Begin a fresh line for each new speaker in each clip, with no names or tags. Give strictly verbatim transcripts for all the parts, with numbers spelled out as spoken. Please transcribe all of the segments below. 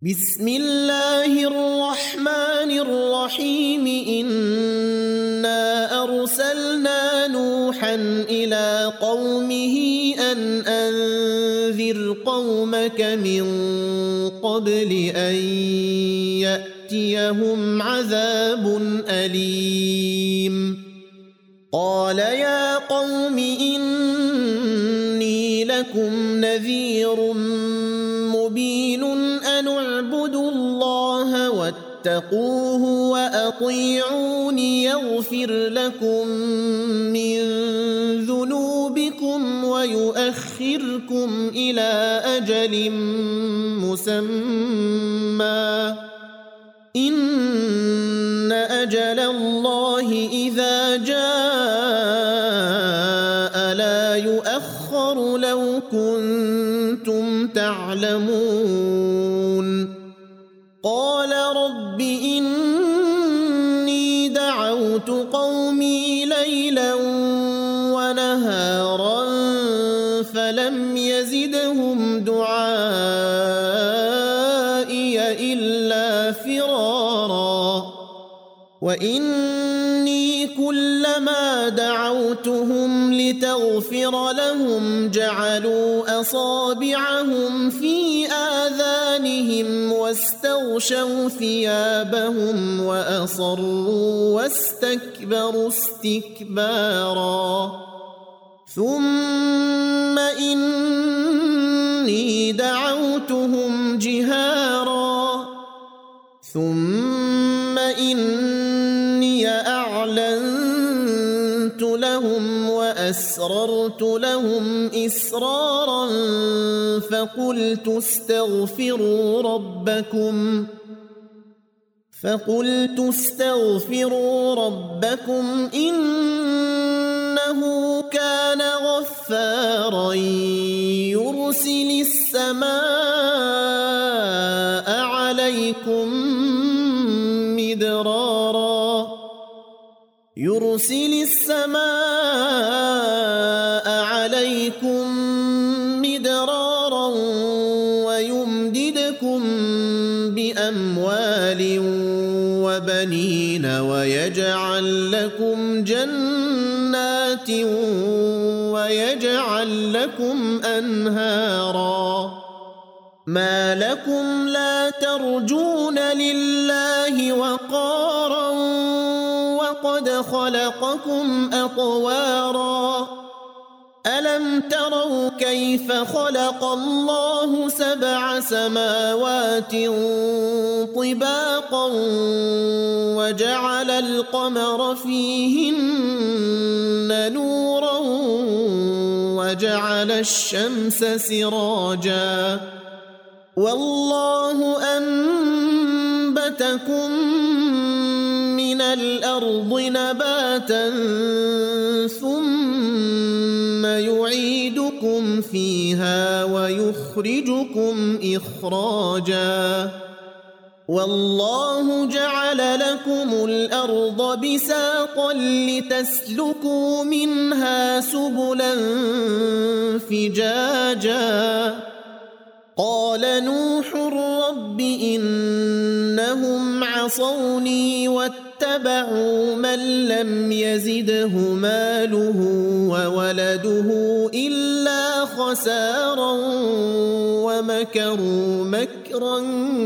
بسم الله الرحمن الرحيم إنا أرسلنا نوحا إلى قومه أن أنذر قومك من قبل أن يأتيهم عذاب أليم قال يا قوم إني لكم نذير مبين أن اعبدوا الله واتقوه وأطيعون يغفر لكم من ذنوبكم ويؤخركم إلى أجل مسمى إن أجل الله إذا جاء لا يؤخر لو كنتم تعلمون قال رب إني دعوت قومي ليلا ونهارا فلم يزدهم دعائي إلا فرارا وإني كلما دعوتهم لتغفر لهم جعلوا أصابعهم في آذانهم واستغشوا ثيابهم وأصروا واستكبروا استكبارا ثم إني دعوتهم جهارا ثم إني أعلنت لهم وأسررت لهم إسرارا فقلت استغفروا ربكم فقلت استغفروا ربكم إنه كان غفارا يرسل السماء عليكم مدرارا يرسل السماء عليكم مدرارا ويمددكم بأموال وبنين ويجعل لكم جنات ويجعل لكم أنهارا ما لكم لا ترجون لله وقارا وقد خلقكم أطوارا ألم تروا كيف خلق الله سبع سماوات طباقا وجعل القمر فيهن نورا وجعل الشمس سراجا والله أنبتكم من الأرض نباتا ثم يعيدكم فيها ويخرجكم إخراجا والله جعل لكم الأرض بساطا لتسلكوا منها سبلا فجاجا قال نوح رب إنهم عصوني واتبعوا من لم يزده ماله وولده إلا خسارا ومكروا مكرا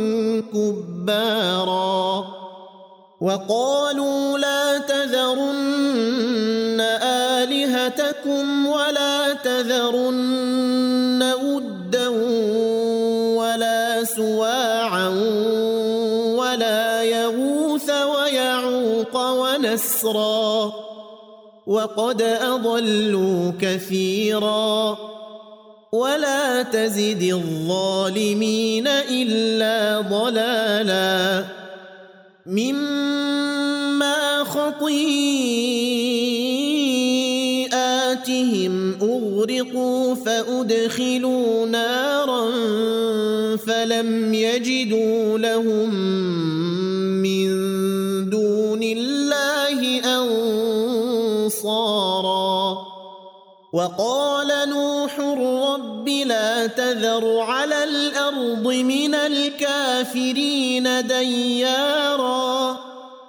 كبارا وقالوا لا تذرن آلهتكم ولا تذرن ودا ولا سواعا ولا يغوث ويعوق ونسرا وقد أضلوا كثيرا ولا تزد الظالمين إلا ضلالا مما خطيئاتهم أغرقوا فأدخلوا نارا فلم يجدوا لهم من دون الله أنصارا وقال نوح رب لا تذر على الأرض من الكافرين ديارا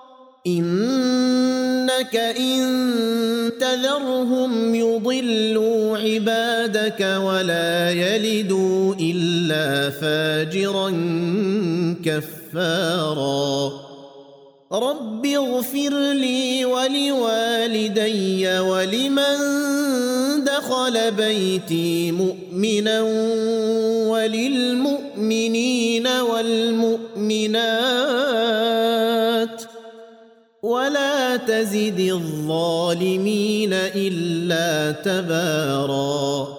إنك إن تذرهم يضلوا عبادك ولا يلدوا إلا فاجرا كفارا رب اغفر لي ولوالدي ولمن دخل بيتي مؤمنا وللمؤمنين والمؤمنات ولا تزد الظالمين إلا تباراً